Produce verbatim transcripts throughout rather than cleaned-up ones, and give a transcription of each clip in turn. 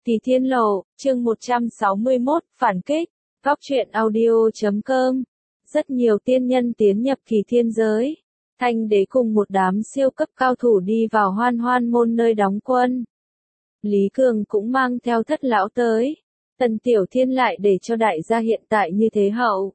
Kỳ Thiên Lộ, chương một trăm sáu mươi mốt, phản kích, góc truyện audio chấm com. Rất nhiều tiên nhân tiến nhập kỳ thiên giới. Thanh đế cùng một đám siêu cấp cao thủ đi vào hoan hoan môn nơi đóng quân. Lý Cường cũng mang theo thất lão tới. Tần Tiểu Thiên lại để cho đại gia hiện tại như thế hậu.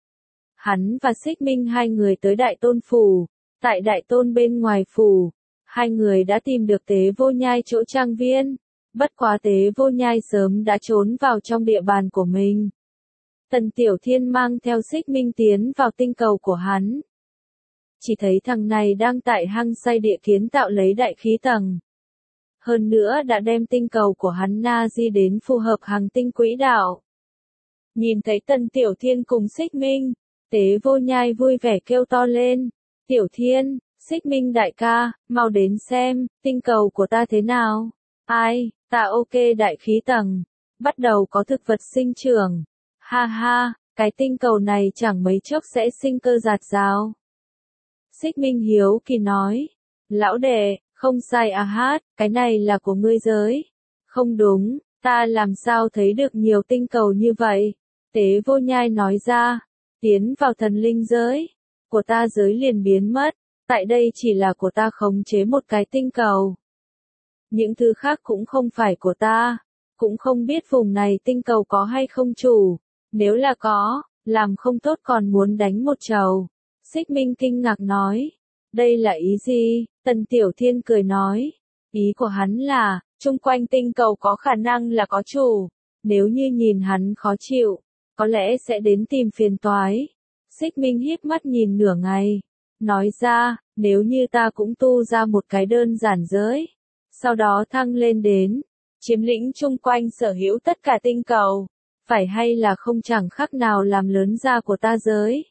Hắn và Xích Minh hai người tới Đại Tôn Phủ. Tại Đại Tôn bên ngoài phủ, hai người đã tìm được Tế Vô Nhai chỗ trang viên. Bất quá Tế Vô Nhai sớm đã trốn vào trong địa bàn của mình. Tần Tiểu Thiên mang theo Xích Minh tiến vào tinh cầu của hắn. Chỉ thấy thằng này đang tại hang say địa kiến tạo lấy đại khí tầng. Hơn nữa đã đem tinh cầu của hắn na di đến phù hợp hành tinh quỹ đạo. Nhìn thấy Tần Tiểu Thiên cùng Xích Minh, Tế Vô Nhai vui vẻ kêu to lên. Tiểu Thiên, Xích Minh đại ca, mau đến xem, tinh cầu của ta thế nào? Ai, ta ok đại khí tầng. Bắt đầu có thực vật sinh trưởng. Ha ha, cái tinh cầu này chẳng mấy chốc sẽ sinh cơ rạt rào. Xích Minh hiếu kỳ nói. Lão đệ, không sai à hát, cái này là của ngươi giới. Không đúng, ta làm sao thấy được nhiều tinh cầu như vậy? Tế Vô Nhai nói ra. Tiến vào thần linh giới. Của ta giới liền biến mất. Tại đây chỉ là của ta khống chế một cái tinh cầu. Những thứ khác cũng không phải của ta. Cũng không biết vùng này tinh cầu có hay không chủ. Nếu là có, làm không tốt còn muốn đánh một trầu. Xích Minh kinh ngạc nói. Đây là ý gì? Tần Tiểu Thiên cười nói. Ý của hắn là, chung quanh tinh cầu có khả năng là có chủ. Nếu như nhìn hắn khó chịu, có lẽ sẽ đến tìm phiền toái. Xích Minh híp mắt nhìn nửa ngày. Nói ra, nếu như ta cũng tu ra một cái đơn giản giới. Sau đó thăng lên đến, chiếm lĩnh chung quanh sở hữu tất cả tinh cầu. Phải hay là không chẳng khác nào làm lớn ra của ta giới.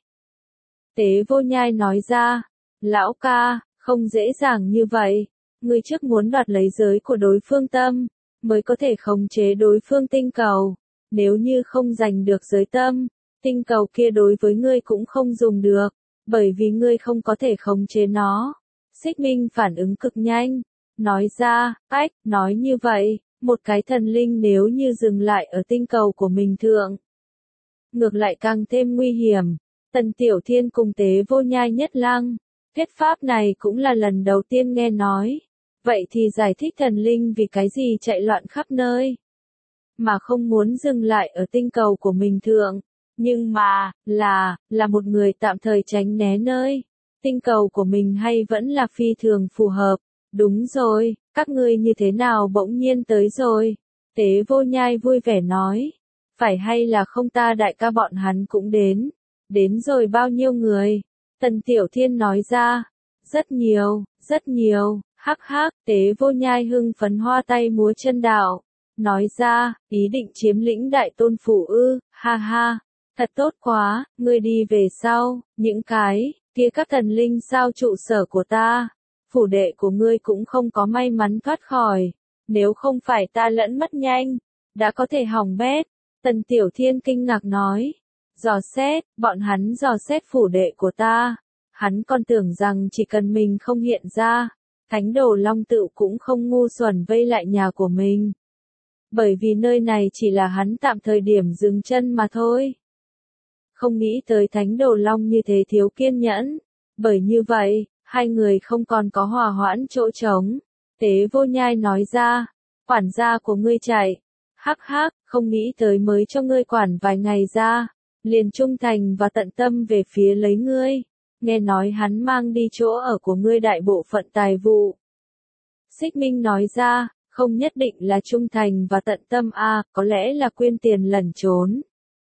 Tế Vô Nhai nói ra. Lão ca, không dễ dàng như vậy. Ngươi trước muốn đoạt lấy giới của đối phương tâm, mới có thể khống chế đối phương tinh cầu. Nếu như không giành được giới tâm, tinh cầu kia đối với ngươi cũng không dùng được, bởi vì ngươi không có thể khống chế nó. Xích Minh phản ứng cực nhanh, nói ra, ách, nói như vậy, một cái thần linh nếu như dừng lại ở tinh cầu của mình thượng. Ngược lại càng thêm nguy hiểm. Tần Tiểu Thiên cùng Tế Vô Nhai nhất lăng. Thuyết pháp này cũng là lần đầu tiên nghe nói. Vậy thì giải thích thần linh vì cái gì chạy loạn khắp nơi. Mà không muốn dừng lại ở tinh cầu của mình thượng. Nhưng mà, là, là một người tạm thời tránh né nơi. Tinh cầu của mình hay vẫn là phi thường phù hợp. Đúng rồi, các ngươi như thế nào bỗng nhiên tới rồi. Tế Vô Nhai vui vẻ nói. Phải hay là không ta đại ca bọn hắn cũng đến. Đến rồi bao nhiêu người? Tần Tiểu Thiên nói ra. Rất nhiều, rất nhiều, hắc hắc. Tế Vô Nhai hưng phấn hoa tay múa chân đạo. Nói ra, ý định chiếm lĩnh Đại Tôn Phủ ư, ha ha. Thật tốt quá, ngươi đi về sau, những cái, kia các thần linh sao trụ sở của ta. Phủ đệ của ngươi cũng không có may mắn thoát khỏi. Nếu không phải ta lẫn mất nhanh, đã có thể hỏng bét. Tần Tiểu Thiên kinh ngạc nói. Dò xét, bọn hắn dò xét phủ đệ của ta. Hắn còn tưởng rằng chỉ cần mình không hiện ra, Thánh Đồ Long Tự cũng không ngu xuẩn vây lại nhà của mình. Bởi vì nơi này chỉ là hắn tạm thời điểm dừng chân mà thôi. Không nghĩ tới Thánh Đồ Long như thế thiếu kiên nhẫn. Bởi như vậy, hai người không còn có hòa hoãn chỗ trống. Tế Vô Nhai nói ra, quản gia của ngươi chạy. Hắc hắc, không nghĩ tới mới cho ngươi quản vài ngày ra. Liền trung thành và tận tâm về phía lấy ngươi. Nghe nói hắn mang đi chỗ ở của ngươi đại bộ phận tài vụ. Xích Minh nói ra, không nhất định là trung thành và tận tâm a, à, có lẽ là quyên tiền lẩn trốn.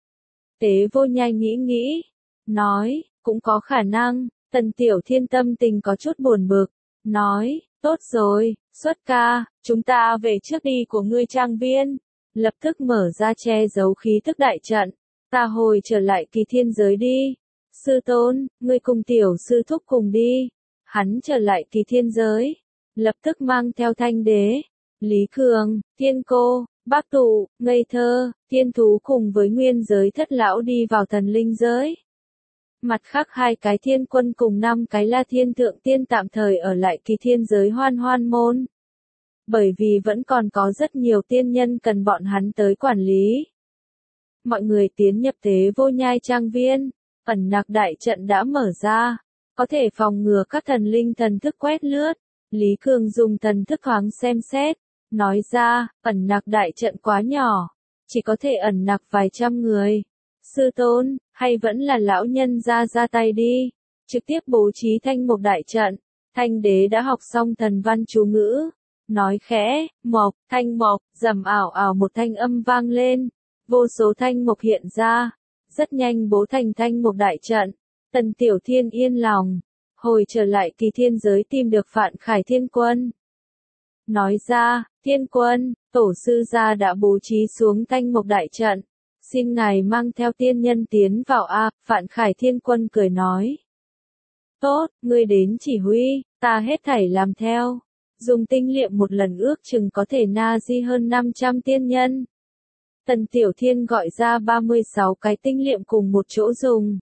Tế Vô Nhai nghĩ nghĩ, nói, cũng có khả năng. Tần Tiểu Thiên tâm tình có chút buồn bực, nói, tốt rồi, xuất ca, chúng ta về trước đi của ngươi trang viên. Lập tức mở ra che giấu khí tức đại trận. Ta hồi trở lại kỳ thiên giới đi. Sư tôn, ngươi cùng tiểu sư thúc cùng đi. Hắn trở lại kỳ thiên giới. Lập tức mang theo Thanh Đế, Lý Cường, Thiên Cô, Bác Tụ, Ngây Thơ, Thiên Thú cùng với nguyên giới thất lão đi vào thần linh giới. Mặt khác hai cái thiên quân cùng năm cái La Thiên Thượng Tiên tạm thời ở lại kỳ thiên giới hoan hoan môn. bởi vì vẫn còn có rất nhiều tiên nhân cần bọn hắn tới quản lý. Mọi người tiến nhập Tế Vô Nhai Trang Viên, ẩn nặc đại trận đã mở ra, có thể phòng ngừa các thần linh thần thức quét lướt. Lý Cường dùng thần thức thoáng xem xét, nói ra, ẩn nặc đại trận quá nhỏ, chỉ có thể ẩn nặc vài trăm người. Sư tôn, hay vẫn là lão nhân ra ra tay đi, trực tiếp bố trí thanh mục đại trận. Thanh đế đã học xong thần văn chú ngữ, nói khẽ, mộc, thanh mộc, rầm ảo ảo một thanh âm vang lên, vô số thanh mộc hiện ra, rất nhanh bố thành thanh mục đại trận. Tần Tiểu Thiên yên lòng, hồi trở lại Kỳ Thiên giới tìm được Phạn Khải Thiên Quân. Nói ra, Thiên Quân, tổ sư gia đã bố trí xuống thanh mục đại trận, xin ngài mang theo tiên nhân tiến vào a. Phạn Khải Thiên Quân cười nói. Tốt, ngươi đến chỉ huy, ta hết thảy làm theo. Dùng tinh liệm một lần ước chừng có thể na di hơn năm trăm tiên nhân. Tần Tiểu Thiên gọi ra ba mươi sáu cái tinh liệm cùng một chỗ dùng.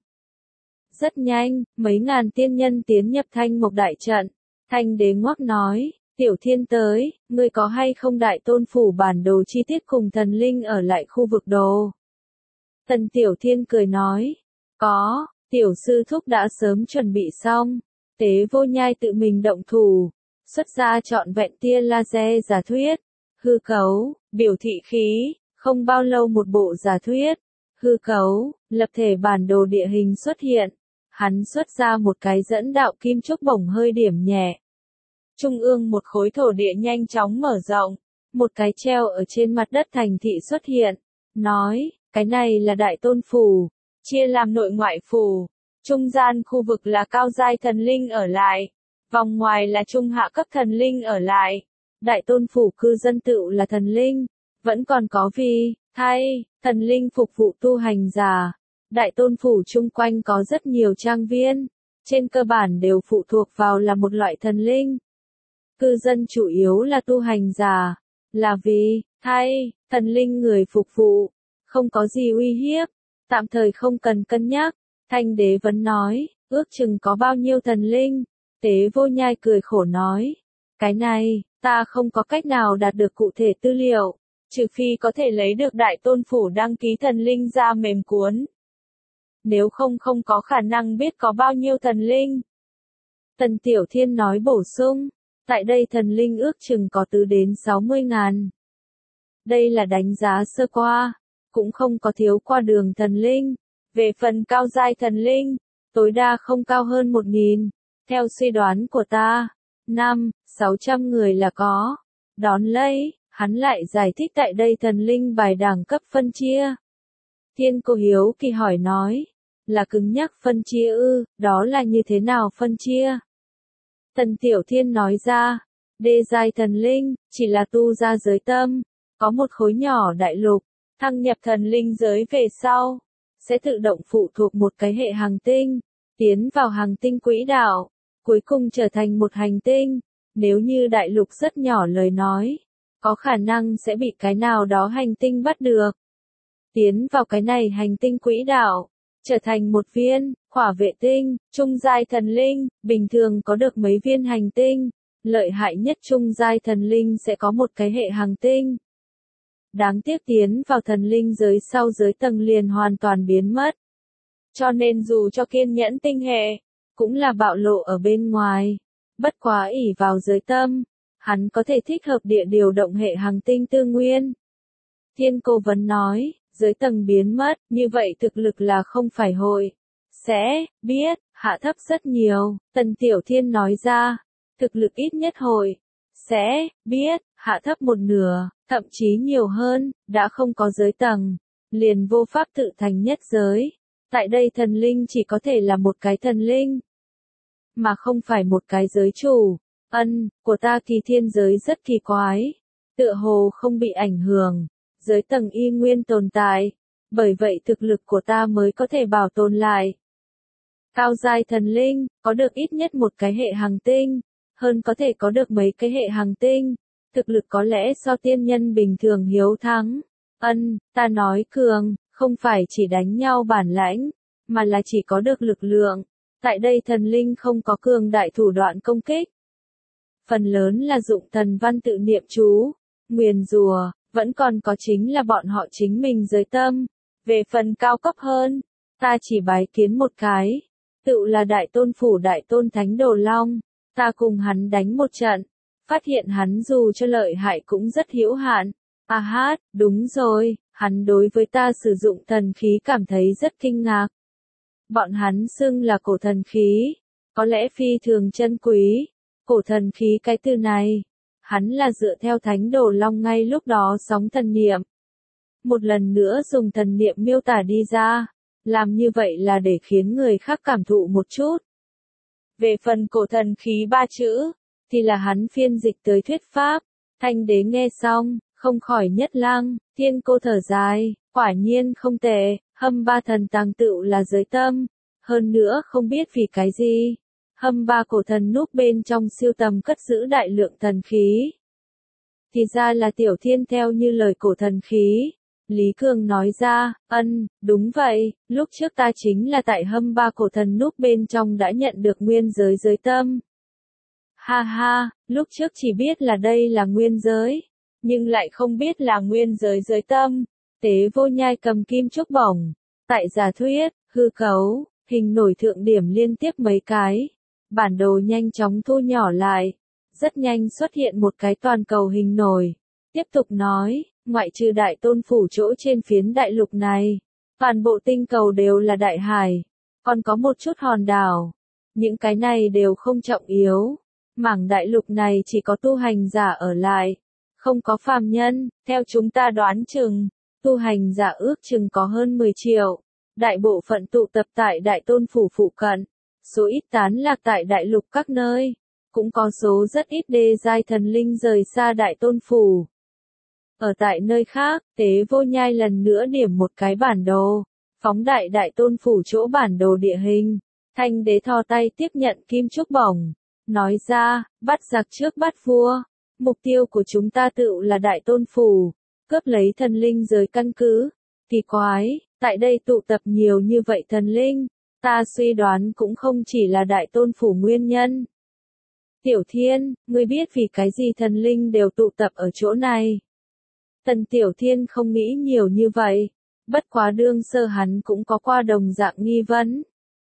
Rất nhanh, mấy ngàn tiên nhân tiến nhập thanh mục đại trận. Thanh đế ngoắc nói, Tiểu Thiên tới, ngươi có hay không đại tôn phủ bản đồ chi tiết cùng thần linh ở lại khu vực đồ? Tần Tiểu Thiên cười nói, có, tiểu sư thúc đã sớm chuẩn bị xong. Tế Vô Nhai tự mình động thủ, xuất ra trọn vẹn tia laser giả thuyết, hư cấu, biểu thị khí, không bao lâu một bộ giả thuyết, hư cấu, lập thể bản đồ địa hình xuất hiện. Hắn xuất ra một cái dẫn đạo kim trúc bổng hơi điểm nhẹ. Trung ương một khối thổ địa nhanh chóng mở rộng, một cái treo ở trên mặt đất thành thị xuất hiện, nói, cái này là đại tôn phủ, chia làm nội ngoại phủ, trung gian khu vực là cao giai thần linh ở lại, vòng ngoài là trung hạ cấp thần linh ở lại, đại tôn phủ cư dân tựu là thần linh, vẫn còn có vi, thay, thần linh phục vụ tu hành giả. Đại tôn phủ chung quanh có rất nhiều trang viên, trên cơ bản đều phụ thuộc vào là một loại thần linh. Cư dân chủ yếu là tu hành giả, là vì, thay, thần linh người phục vụ, không có gì uy hiếp, tạm thời không cần cân nhắc. Thanh đế vẫn nói, ước chừng có bao nhiêu thần linh. Tế Vô Nhai cười khổ nói, cái này, ta không có cách nào đạt được cụ thể tư liệu, trừ phi có thể lấy được đại tôn phủ đăng ký thần linh ra mềm cuốn. Nếu không không có khả năng biết có bao nhiêu thần linh. Tần Tiểu Thiên nói bổ sung, tại đây thần linh ước chừng có từ đến sáu mươi ngàn. Đây là đánh giá sơ qua, cũng không có thiếu qua đường thần linh. Về phần cao giai thần linh, tối đa không cao hơn một nghìn. Theo suy đoán của ta, năm, sáu trăm người là có. Đón lấy, hắn lại giải thích tại đây thần linh bài đẳng cấp phân chia. Thiên Cô hiếu kỳ hỏi nói, là cứng nhắc phân chia ư, đó là như thế nào phân chia? Tần Tiểu Thiên nói ra, đê giai thần linh, chỉ là tu ra giới tâm, có một khối nhỏ đại lục, thăng nhập thần linh giới về sau, sẽ tự động phụ thuộc một cái hệ hành tinh, tiến vào hành tinh quỹ đạo, cuối cùng trở thành một hành tinh. Nếu như đại lục rất nhỏ lời nói, có khả năng sẽ bị cái nào đó hành tinh bắt được. Tiến vào cái này hành tinh quỹ đạo, trở thành một viên, khỏa vệ tinh, trung giai thần linh, bình thường có được mấy viên hành tinh, lợi hại nhất trung giai thần linh sẽ có một cái hệ hành tinh. Đáng tiếc tiến vào thần linh giới sau giới tầng liền hoàn toàn biến mất. Cho nên dù cho kiên nhẫn tinh hệ, cũng là bạo lộ ở bên ngoài. Bất quá ỷ vào giới tâm, hắn có thể thích hợp địa điều động hệ hành tinh tư nguyên. Thiên Cô vấn nói, giới tầng biến mất, như vậy thực lực là không phải hội. Sẽ, biết, hạ thấp rất nhiều, Tần Tiểu Thiên nói ra, thực lực ít nhất hội. Sẽ, biết, hạ thấp một nửa, thậm chí nhiều hơn, đã không có giới tầng, liền vô pháp tự thành nhất giới. Tại đây thần linh chỉ có thể là một cái thần linh, mà không phải một cái giới chủ. Ân, của ta Kỳ Thiên giới rất kỳ quái, tựa hồ không bị ảnh hưởng, giới tầng y nguyên tồn tại, bởi vậy thực lực của ta mới có thể bảo tồn lại. Cao giai thần linh, có được ít nhất một cái hệ hành tinh, hơn có thể có được mấy cái hệ hành tinh, thực lực có lẽ so tiên nhân bình thường hiếu thắng. Ân, ta nói cường, không phải chỉ đánh nhau bản lãnh, mà là chỉ có được lực lượng. Tại đây thần linh không có cường đại thủ đoạn công kích. phần lớn là dụng thần văn tự niệm chú, nguyền rùa, vẫn còn có chính là bọn họ chính mình giới tâm. Về phần cao cấp hơn, ta chỉ bái kiến một cái, tự là đại tôn phủ đại tôn thánh đồ long, ta cùng hắn đánh một trận, phát hiện hắn dù cho lợi hại cũng rất hữu hạn. À hát, đúng rồi, hắn đối với ta sử dụng thần khí cảm thấy rất kinh ngạc. Bọn hắn xưng là cổ thần khí, có lẽ phi thường chân quý. Cổ thần khí cái từ này, hắn là dựa theo thánh đồ long ngay lúc đó sóng thần niệm. Một lần nữa dùng thần niệm miêu tả đi ra, làm như vậy là để khiến người khác cảm thụ một chút. Về phần cổ thần khí ba chữ, thì là hắn phiên dịch tới thuyết pháp. Thanh đế nghe xong, không khỏi nhất lăng, thiên cô thở dài, quả nhiên không tệ, hâm ba thần tàng tựu là giới tâm. Hơn nữa không biết vì cái gì, hâm ba cổ thần núp bên trong siêu tầm cất giữ đại lượng thần khí. Thì ra là tiểu thiên theo như lời cổ thần khí. Lý Cường nói ra, ân, đúng vậy, lúc trước ta chính là tại hâm ba cổ thần núp bên trong đã nhận được nguyên giới giới tâm. Ha ha, lúc trước chỉ biết là đây là nguyên giới, nhưng lại không biết là nguyên giới giới tâm. Tế Vô Nhai cầm kim trúc bổng, tại giả thuyết, hư cấu, hình nổi thượng điểm liên tiếp mấy cái. Bản đồ nhanh chóng thu nhỏ lại, rất nhanh xuất hiện một cái toàn cầu hình nổi. Tiếp tục nói, ngoại trừ đại tôn phủ chỗ trên phiến đại lục này, toàn bộ tinh cầu đều là đại hải, còn có một chút hòn đảo. Những cái này đều không trọng yếu. Mảng đại lục này chỉ có tu hành giả ở lại, không có phàm nhân. Theo chúng ta đoán chừng, tu hành giả ước chừng có hơn mười triệu. Đại bộ phận tụ tập tại đại tôn phủ phụ cận, số ít tán lạc tại đại lục các nơi, cũng có số rất ít đê giai thần linh rời xa đại tôn phủ. Ở tại nơi khác, Tế Vô Nhai lần nữa điểm một cái bản đồ, phóng đại đại tôn phủ chỗ bản đồ địa hình. Thanh đế thò tay tiếp nhận kim trúc bổng, nói ra, bắt giặc trước bắt vua. Mục tiêu của chúng ta tựu là đại tôn phủ, cướp lấy thần linh giới căn cứ. Kỳ quái, tại đây tụ tập nhiều như vậy thần linh, ta suy đoán cũng không chỉ là đại tôn phủ nguyên nhân. Tiểu Thiên, ngươi biết vì cái gì thần linh đều tụ tập ở chỗ này? Tần Tiểu Thiên không nghĩ nhiều như vậy, bất quá đương sơ hắn cũng có qua đồng dạng nghi vấn.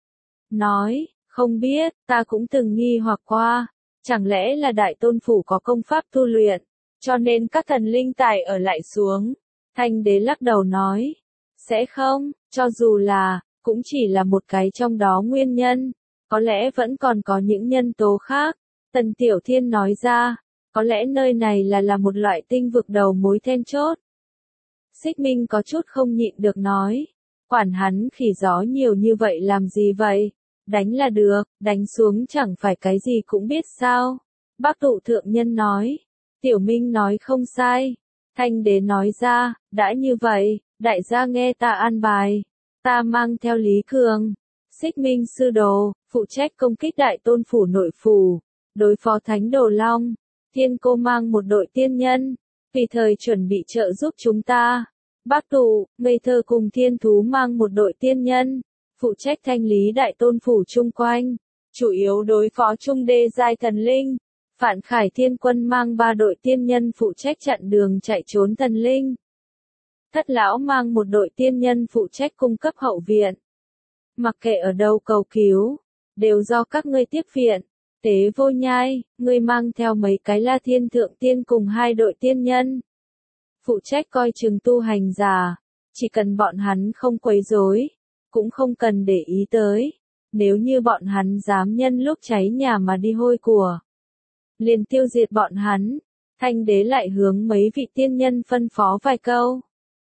Nói, không biết, ta cũng từng nghi hoặc qua, chẳng lẽ là đại tôn phủ có công pháp tu luyện, cho nên các thần linh tài ở lại xuống. Thanh đế lắc đầu nói, sẽ không, cho dù là, cũng chỉ là một cái trong đó nguyên nhân, có lẽ vẫn còn có những nhân tố khác. Tần Tiểu Thiên nói ra, có lẽ nơi này là là một loại tinh vực đầu mối then chốt. Xích Minh có chút không nhịn được nói, quản hắn khỉ gió nhiều như vậy làm gì vậy, đánh là được, đánh xuống chẳng phải cái gì cũng biết sao. Bác tụ thượng nhân nói, Tiểu Minh nói không sai. Thanh đế nói ra, đã như vậy, đại gia nghe ta an bài, ta mang theo Lý Cường, Xích Minh sư đồ, phụ trách công kích đại tôn phủ nội phủ, đối phó thánh đồ long. Thiên cô mang một đội tiên nhân, tùy thời chuẩn bị trợ giúp chúng ta. Bác tụ, ngây thơ cùng thiên thú mang một đội tiên nhân, phụ trách thanh lý đại tôn phủ chung quanh, chủ yếu đối phó trung đê giai thần linh. Phản Khải Thiên Quân mang ba đội tiên nhân phụ trách chặn đường chạy trốn thần linh. Thất lão mang một đội tiên nhân phụ trách cung cấp hậu viện. Mặc kệ ở đâu cầu cứu, đều do các ngươi tiếp viện. Tế Vô Nhai, ngươi mang theo mấy cái La Thiên Thượng Tiên cùng hai đội tiên nhân. Phụ trách coi chừng tu hành giả, chỉ cần bọn hắn không quấy rối, cũng không cần để ý tới. Nếu như bọn hắn dám nhân lúc cháy nhà mà đi hôi của, liền tiêu diệt bọn hắn. Thanh đế lại hướng mấy vị tiên nhân phân phó vài câu.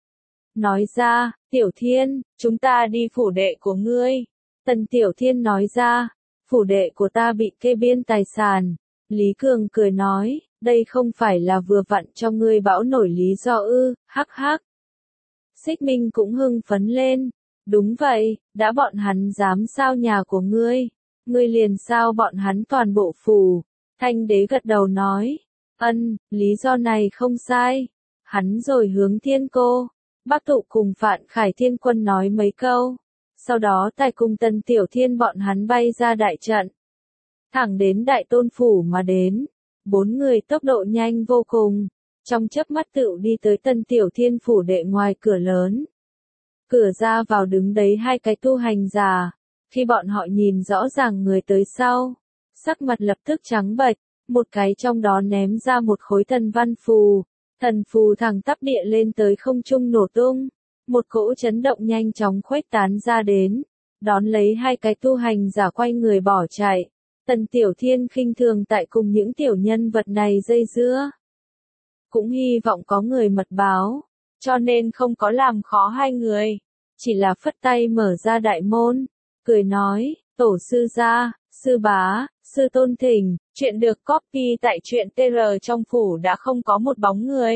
Nói ra, Tiểu Thiên, chúng ta đi phủ đệ của ngươi. Tần Tiểu Thiên nói ra, phủ đệ của ta bị kê biên tài sản. Lý Cường cười nói, đây không phải là vừa vặn cho ngươi bão nổi lý do ư, hắc hắc. Xích Minh cũng hưng phấn lên. Đúng vậy, đã bọn hắn dám sao nhà của ngươi, ngươi liền sao bọn hắn toàn bộ phủ. Thanh đế gật đầu nói, ân, lý do này không sai. Hắn rồi hướng Thiên cô, Bác tụ cùng Phạn Khải Thiên Quân nói mấy câu. Sau đó tài cùng Tần Tiểu Thiên bọn hắn bay ra đại trận, thẳng đến đại tôn phủ mà đến. Bốn người tốc độ nhanh vô cùng, trong chớp mắt tựu đi tới Tân Tiểu Thiên phủ đệ ngoài cửa lớn. Cửa ra vào đứng đấy hai cái tu hành giả, khi bọn họ nhìn rõ ràng người tới sau, sắc mặt lập tức trắng bệch, một cái trong đó ném ra một khối thần văn phù, thần phù thẳng tắp địa lên tới không trung nổ tung, một cỗ chấn động nhanh chóng khuếch tán ra đến, đón lấy hai cái tu hành giả quay người bỏ chạy. Tần Tiểu Thiên khinh thường tại cùng những tiểu nhân vật này dây dưa. Cũng hy vọng có người mật báo, cho nên không có làm khó hai người, chỉ là phất tay mở ra đại môn, cười nói, tổ sư gia, sư bá, sư tôn thỉnh, chuyện được copy tại truyện tê rờ trong phủ đã không có một bóng người.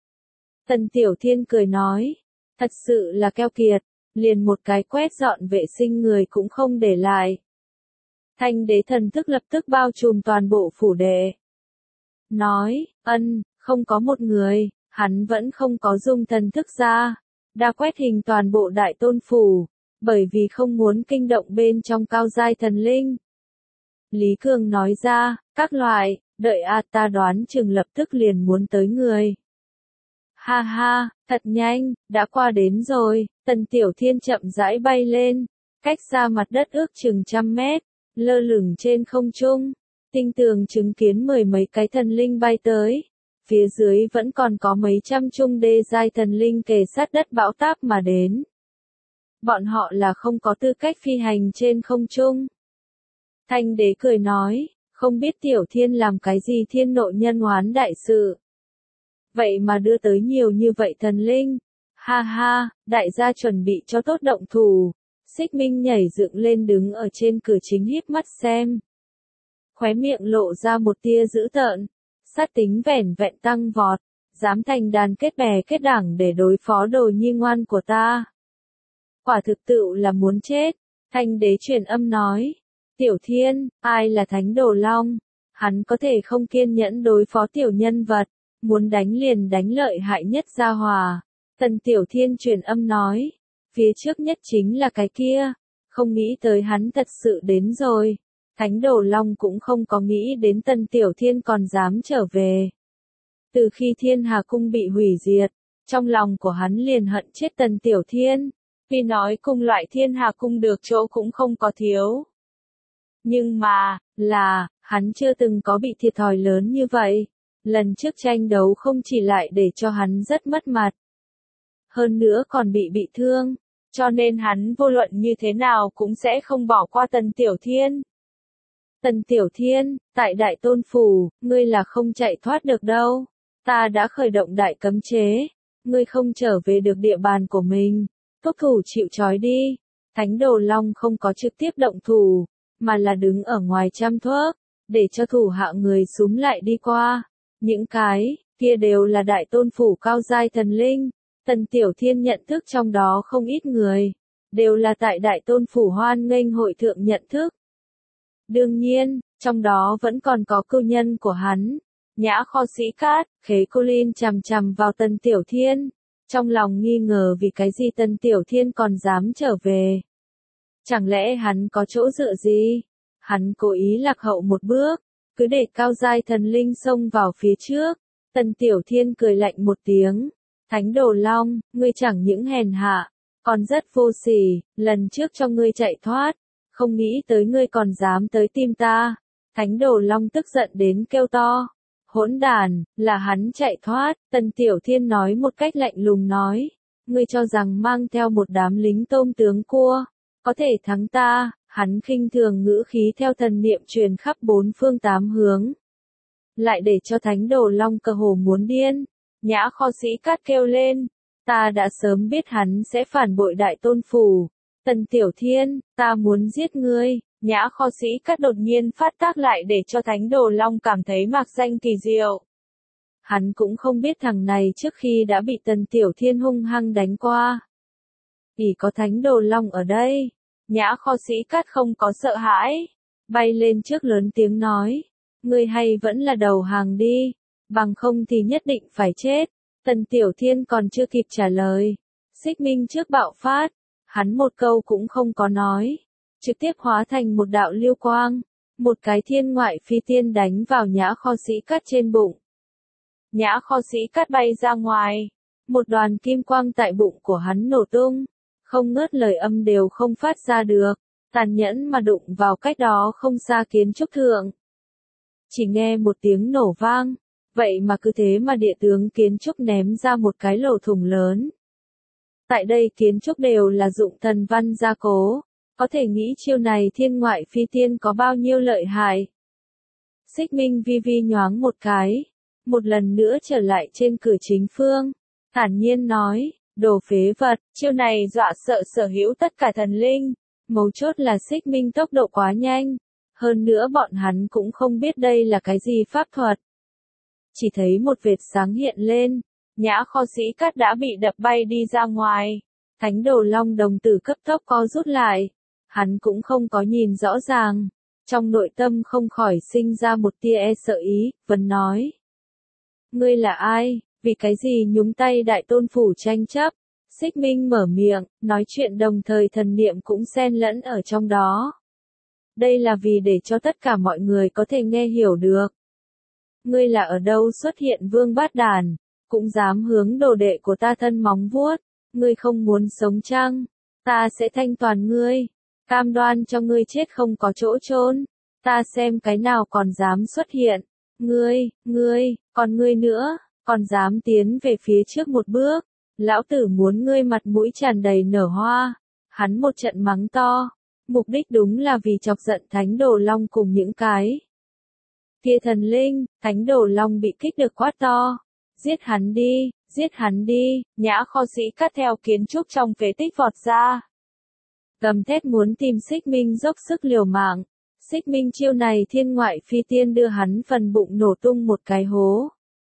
Tần Tiểu Thiên cười nói, thật sự là keo kiệt, liền một cái quét dọn vệ sinh người cũng không để lại. Thanh đế thần thức lập tức bao trùm toàn bộ phủ đệ. Nói, ân, không có một người, hắn vẫn không có dung thần thức ra, đã quét hình toàn bộ đại tôn phủ, bởi vì không muốn kinh động bên trong cao giai thần linh. Lý Cường nói ra, các loại, đợi a ta đoán chừng lập tức liền muốn tới người. Ha ha, thật nhanh, đã qua đến rồi, Tần Tiểu Thiên chậm rãi bay lên, cách xa mặt đất ước chừng trăm mét, lơ lửng trên không trung, tinh tường chứng kiến mười mấy cái thần linh bay tới, phía dưới vẫn còn có mấy trăm trung đê giai thần linh kề sát đất bão táp mà đến. Bọn họ là không có tư cách phi hành trên không trung. Thanh đế cười nói, không biết Tiểu Thiên làm cái gì thiên nội nhân oán đại sự. Vậy mà đưa tới nhiều như vậy thần linh. Ha ha, đại gia chuẩn bị cho tốt động thủ. Xích Minh nhảy dựng lên đứng ở trên cửa chính híp mắt xem. Khóe miệng lộ ra một tia dữ tợn. Sát tính vẻn vẹn tăng vọt. Dám thành đàn kết bè kết đảng để đối phó đồ nhi ngoan của ta. Quả thực tựu là muốn chết. Thanh đế truyền âm nói. Tiểu Thiên, ai là Thánh Đồ Long? Hắn có thể không kiên nhẫn đối phó tiểu nhân vật. Muốn đánh liền đánh lợi hại nhất gia hòa. Tần Tiểu Thiên truyền âm nói. Phía trước nhất chính là cái kia. Không nghĩ tới hắn thật sự đến rồi. Thánh Đồ Long cũng không có nghĩ đến Tần Tiểu Thiên còn dám trở về. Từ khi Thiên Hà Cung bị hủy diệt, trong lòng của hắn liền hận chết Tần Tiểu Thiên. Vì nói cùng loại Thiên Hà Cung được chỗ cũng không có thiếu. Nhưng mà, là, hắn chưa từng có bị thiệt thòi lớn như vậy. Lần trước tranh đấu không chỉ lại để cho hắn rất mất mặt. Hơn nữa còn bị bị thương. Cho nên hắn vô luận như thế nào cũng sẽ không bỏ qua Tần Tiểu Thiên. Tần Tiểu Thiên, tại Đại Tôn Phủ, ngươi là không chạy thoát được đâu. Ta đã khởi động đại cấm chế. Ngươi không trở về được địa bàn của mình. Túc thủ chịu trói đi. Thánh Đồ Long không có trực tiếp động thủ, mà là đứng ở ngoài chăm thuốc, để cho thủ hạ người súm lại đi qua. Những cái, kia đều là Đại Tôn Phủ cao giai thần linh. Tần Tiểu Thiên nhận thức trong đó không ít người, đều là tại Đại Tôn Phủ hoan nghênh hội thượng nhận thức. Đương nhiên, trong đó vẫn còn có cưu nhân của hắn. Nhã Kho Sĩ Cát, Khế Cô Linh chằm chằm vào Tần Tiểu Thiên, trong lòng nghi ngờ vì cái gì Tần Tiểu Thiên còn dám trở về. Chẳng lẽ hắn có chỗ dựa gì? Hắn cố ý lạc hậu một bước, cứ để cao giai thần linh xông vào phía trước. Tần Tiểu Thiên cười lạnh một tiếng. Thánh Đồ Long, ngươi chẳng những hèn hạ, còn rất vô sỉ, lần trước cho ngươi chạy thoát, không nghĩ tới ngươi còn dám tới tìm ta. Thánh Đồ Long tức giận đến kêu to. Hỗn đàn, là hắn chạy thoát, Tần Tiểu Thiên nói một cách lạnh lùng nói. Ngươi cho rằng mang theo một đám lính tôm tướng cua, có thể thắng ta. Hắn khinh thường ngữ khí theo thần niệm truyền khắp bốn phương tám hướng. Lại để cho Thánh Đồ Long cơ hồ muốn điên. Nhã Kho Sĩ Cát kêu lên. Ta đã sớm biết hắn sẽ phản bội Đại Tôn Phủ. Tần Tiểu Thiên, ta muốn giết ngươi. Nhã Kho Sĩ Cát đột nhiên phát tác lại để cho Thánh Đồ Long cảm thấy mạc danh kỳ diệu. Hắn cũng không biết thằng này trước khi đã bị Tần Tiểu Thiên hung hăng đánh qua. Chỉ có Thánh Đồ Long ở đây. Nhã Kho Sĩ Cát không có sợ hãi. Bay lên trước lớn tiếng nói. Ngươi hay vẫn là đầu hàng đi. Bằng không thì nhất định phải chết. Tần Tiểu Thiên còn chưa kịp trả lời. Xích Minh trước bạo phát. Hắn một câu cũng không có nói. Trực tiếp hóa thành một đạo lưu quang. một cái thiên ngoại phi tiên đánh vào Nhã Kho Sĩ Cát trên bụng. Nhã Kho Sĩ Cát bay ra ngoài, một đoàn kim quang tại bụng của hắn nổ tung, không ngớt lời âm đều không phát ra được, tàn nhẫn mà đụng vào cách đó không xa kiến trúc thượng. Chỉ nghe một tiếng nổ vang, vậy mà cứ thế mà địa tướng kiến trúc ném ra một cái lỗ thủng lớn. Tại đây kiến trúc đều là dụng thần văn gia cố, có thể nghĩ chiêu này thiên ngoại phi tiên có bao nhiêu lợi hại. Xích Minh vi vi nhoáng một cái, một lần nữa trở lại trên cửa chính phương, thản nhiên nói, đồ phế vật, chiêu này dọa sợ sở hữu tất cả thần linh, mấu chốt là Xích Minh tốc độ quá nhanh, hơn nữa bọn hắn cũng không biết đây là cái gì pháp thuật. Chỉ thấy một vệt sáng hiện lên, Nhã Kho Sĩ Cát đã bị đập bay đi ra ngoài, Thánh Đồ Long đồng tử cấp tốc co rút lại, hắn cũng không có nhìn rõ ràng, trong nội tâm không khỏi sinh ra một tia e sợ ý, vấn nói. Ngươi là ai, vì cái gì nhúng tay đại tôn phủ tranh chấp? Xích Minh mở miệng, nói chuyện đồng thời thần niệm cũng xen lẫn ở trong đó. Đây là vì để cho tất cả mọi người có thể nghe hiểu được. Ngươi là ở đâu xuất hiện vương bát đàn, cũng dám hướng đồ đệ của ta thân móng vuốt, ngươi không muốn sống chăng? Ta sẽ thanh toàn ngươi, cam đoan cho ngươi chết không có chỗ chôn, ta xem cái nào còn dám xuất hiện. Ngươi, ngươi, còn ngươi nữa, còn dám tiến về phía trước một bước, lão tử muốn ngươi mặt mũi tràn đầy nở hoa. Hắn một trận mắng to, mục đích đúng là vì chọc giận Thánh Đồ Long cùng những cái kia thần linh. Thánh Đồ Long bị kích được quát to, giết hắn đi, giết hắn đi. Nhã Kho Sĩ Cát theo kiến trúc trong phế tích vọt ra, gầm thét muốn tìm Xích Minh dốc sức liều mạng. Xích Minh chiêu này thiên ngoại phi tiên đưa hắn phần bụng nổ tung một cái hố.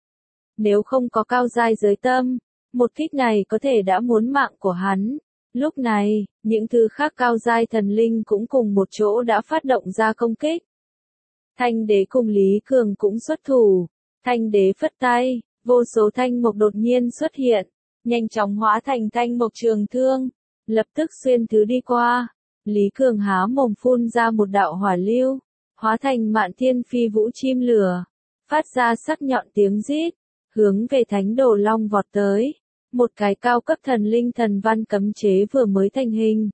Nếu không có cao giai giới tâm, một kích này có thể đã muốn mạng của hắn. Lúc này, những thứ khác cao giai thần linh cũng cùng một chỗ đã phát động ra công kích. Thanh đế cùng Lý Cường cũng xuất thủ. Thanh đế phất tay, vô số thanh mộc đột nhiên xuất hiện, nhanh chóng hóa thành thanh mộc trường thương, lập tức xuyên thứ đi qua. Lý Cường há mồm phun ra một đạo hỏa lưu, hóa thành mạn thiên phi vũ chim lửa, phát ra sắc nhọn tiếng rít, hướng về Thánh Đồ Long vọt tới. Một cái cao cấp thần linh thần văn cấm chế vừa mới thành hình,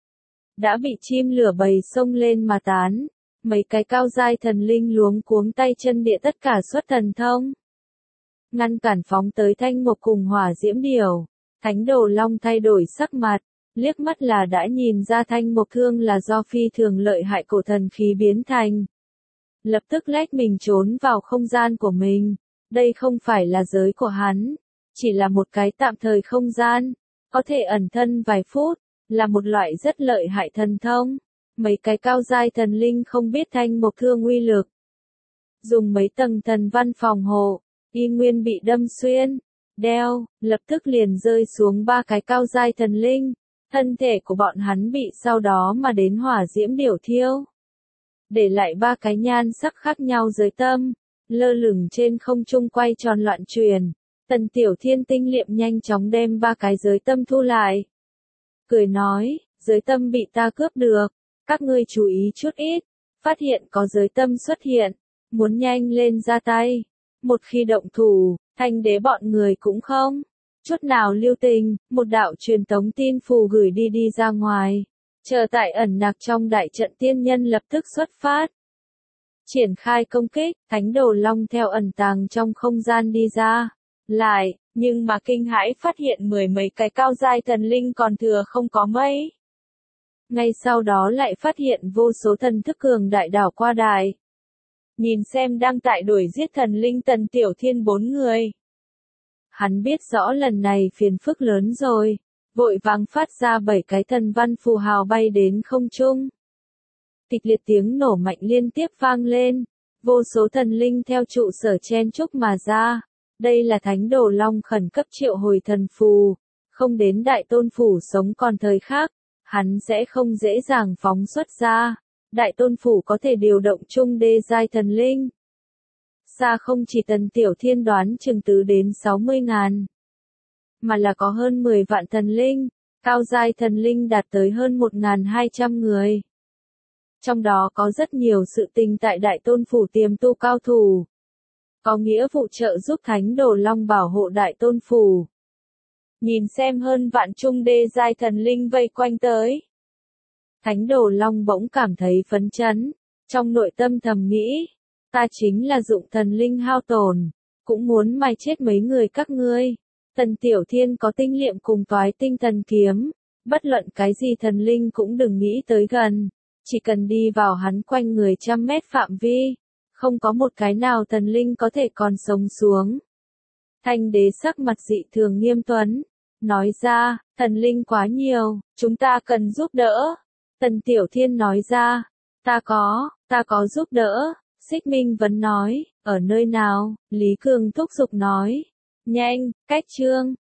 đã bị chim lửa bầy xông lên mà tán. Mấy cái cao giai thần linh luống cuống tay chân địa tất cả xuất thần thông, ngăn cản phóng tới thanh mộc cùng hỏa diễm điểu. Thánh Đồ Long thay đổi sắc mặt, liếc mắt là đã nhìn ra thanh mộc thương là do phi thường lợi hại cổ thần khí biến thành. Lập tức lách mình trốn vào không gian của mình. Đây không phải là giới của hắn, chỉ là một cái tạm thời không gian, có thể ẩn thân vài phút, là một loại rất lợi hại thần thông. Mấy cái cao giai thần linh không biết thanh mộc thương uy lực, dùng mấy tầng thần văn phòng hộ, y nguyên bị đâm xuyên, đeo, lập tức liền rơi xuống ba cái cao giai thần linh. Thân thể của bọn hắn bị sau đó mà đến hỏa diễm điểu thiêu, để lại ba cái nhan sắc khác nhau giới tâm, lơ lửng trên không trung quay tròn loạn truyền. Tần Tiểu Thiên tinh liệm nhanh chóng đem ba cái giới tâm thu lại, cười nói, giới tâm bị ta cướp được, các ngươi chú ý chút ít, phát hiện có giới tâm xuất hiện, muốn nhanh lên ra tay. Một khi động thủ, thanh đế bọn người cũng không chút nào lưu tình, một đạo truyền tống tin phù gửi đi đi ra ngoài, chờ tại ẩn nặc trong đại trận tiên nhân lập tức xuất phát, triển khai công kích. Thánh Đồ Long theo ẩn tàng trong không gian đi ra, lại, nhưng mà kinh hãi phát hiện mười mấy cái cao giai thần linh còn thừa không có mấy. Ngay sau đó lại phát hiện vô số thần thức cường đại đảo qua đài. Nhìn xem đang tại đuổi giết thần linh Tần Tiểu Thiên bốn người. Hắn biết rõ lần này phiền phức lớn rồi, vội vàng phát ra bảy cái thần văn phù hào bay đến không trung. Kịch liệt tiếng nổ mạnh liên tiếp vang lên, vô số thần linh theo trụ sở chen chúc mà ra. Đây là Thánh Đồ Long khẩn cấp triệu hồi thần phù, không đến đại tôn phủ sống còn thời khác, hắn sẽ không dễ dàng phóng xuất ra. Đại tôn phủ có thể điều động trung đê giai thần linh. Xa không chỉ Tần Tiểu Thiên đoán chừng tứ đến sáu mươi ngàn, mà là có hơn mười vạn thần linh, cao giai thần linh đạt tới hơn một nghìn hai trăm người. Trong đó có rất nhiều sự tình tại Đại Tôn Phủ tiềm tu cao thủ. Có nghĩa vụ trợ giúp Thánh Đồ Long bảo hộ Đại Tôn Phủ. Nhìn xem hơn vạn trung đê giai thần linh vây quanh tới. Thánh Đồ Long bỗng cảm thấy phấn chấn, trong nội tâm thầm nghĩ, ta chính là dụng thần linh hao tổn, cũng muốn mài chết mấy người các ngươi. Tần Tiểu Thiên có tinh liệm cùng toái tinh thần kiếm, bất luận cái gì thần linh cũng đừng nghĩ tới gần, chỉ cần đi vào hắn quanh người trăm mét phạm vi, không có một cái nào thần linh có thể còn sống xuống. Thanh đế sắc mặt dị thường nghiêm tuấn, nói ra, thần linh quá nhiều, chúng ta cần giúp đỡ. Tần Tiểu Thiên nói ra, ta có, ta có giúp đỡ. Xích Minh Vấn nói, ở nơi nào? Lý Cường thúc giục nói, nhanh, cách chương.